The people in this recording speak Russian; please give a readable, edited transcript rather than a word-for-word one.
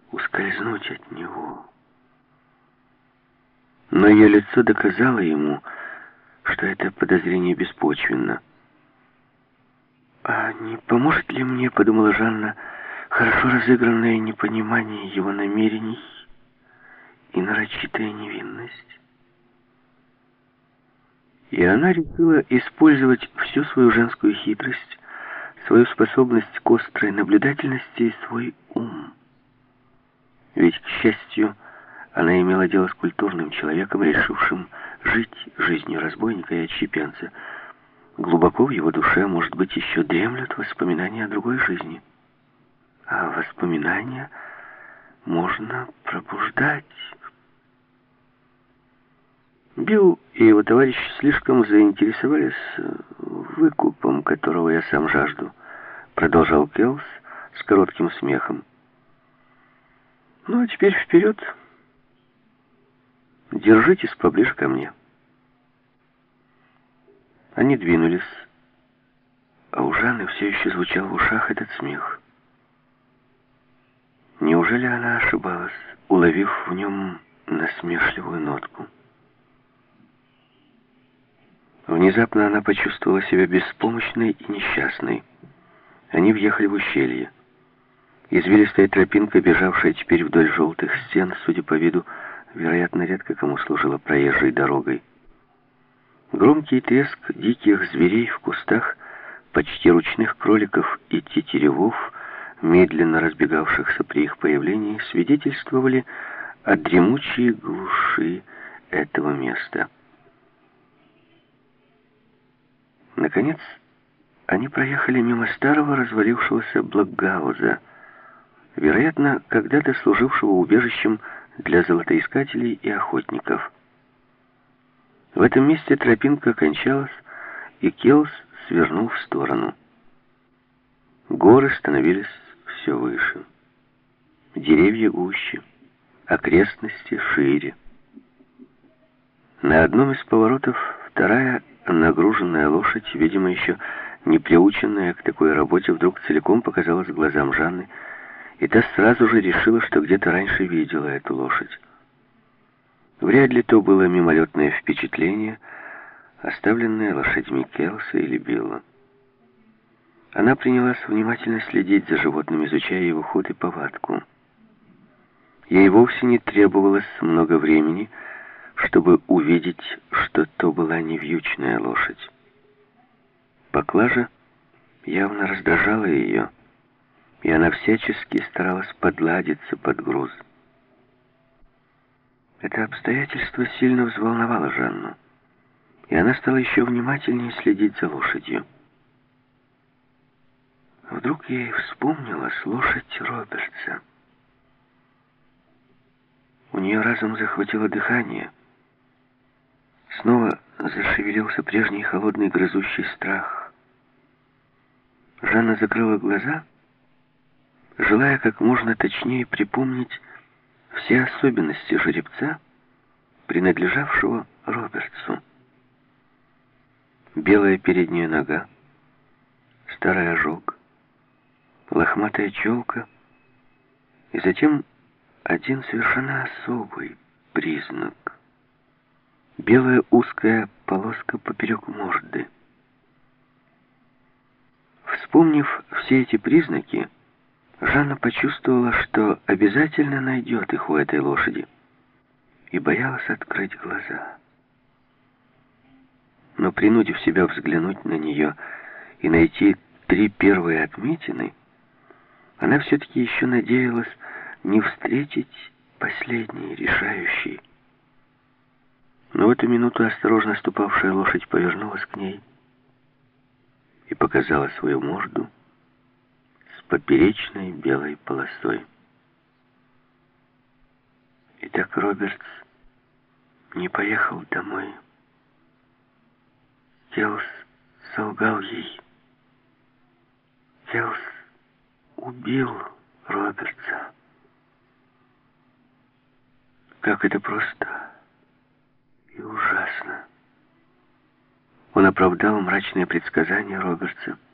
ускользнуть от него. Но ее лицо доказало ему, что это подозрение беспочвенно. «А не поможет ли мне, — подумала Жанна, — хорошо разыгранное непонимание его намерений и нарочитая невинность?» И она решила использовать всю свою женскую хитрость, свою способность к острой наблюдательности и свой ум. Ведь, к счастью, она имела дело с культурным человеком, решившим жить жизнью разбойника и отщепенца. Глубоко в его душе, может быть, еще дремлют воспоминания о другой жизни. А воспоминания можно пробуждать. Билл и его товарищи слишком заинтересовались выкупом, которого я сам жажду, продолжал Келс с коротким смехом. Ну, а теперь вперед. Держитесь поближе ко мне. Они двинулись, а у Жанны все еще звучал в ушах этот смех. Неужели она ошибалась, уловив в нем насмешливую нотку? Внезапно она почувствовала себя беспомощной и несчастной. Они въехали в ущелье. Извилистая тропинка, бежавшая теперь вдоль желтых стен, судя по виду, вероятно, редко кому служила проезжей дорогой. Громкий треск диких зверей в кустах, почти ручных кроликов и тетеревов, медленно разбегавшихся при их появлении, свидетельствовали о дремучей глуши этого места. Наконец, они проехали мимо старого развалившегося блокгауза, вероятно, когда-то служившего убежищем для золотоискателей и охотников. В этом месте тропинка кончалась, и Келс свернул в сторону. Горы становились все выше, деревья гуще, окрестности шире. На одном из поворотов вторая нагруженная лошадь, видимо, еще не приученная к такой работе, вдруг целиком показалась глазам Жанны, и та сразу же решила, что где-то раньше видела эту лошадь. Вряд ли то было мимолетное впечатление, оставленное лошадьми Келса или Билла. Она принялась внимательно следить за животным, изучая его ход и повадку. Ей вовсе не требовалось много времени, чтобы увидеть, что то была не вьючная лошадь. Поклажа явно раздражала ее, и она всячески старалась подладиться под груз. Это обстоятельство сильно взволновало Жанну, и она стала еще внимательнее следить за лошадью. Вдруг ей вспомнилась лошадь Робертса. У нее разом захватило дыхание. Снова зашевелился прежний холодный грызущий страх. Жанна закрыла глаза, желая как можно точнее припомнить все особенности жеребца, принадлежавшего Робертсу. Белая передняя нога, старый ожог, лохматая челка, и затем один совершенно особый признак. Белая узкая полоска поперек морды. Вспомнив все эти признаки, Жанна почувствовала, что обязательно найдет их у этой лошади, и боялась открыть глаза. Но, принудив себя взглянуть на нее и найти 3 первые отметины, она все-таки еще надеялась не встретить последний, решающий. Но в эту минуту осторожно ступавшая лошадь повернулась к ней и показала свою морду с поперечной белой полосой. Итак, Робертс не поехал домой. Келс солгал ей. Келс убил Робертса. Как это просто и ужасно. Он оправдал мрачные предсказания Робертса.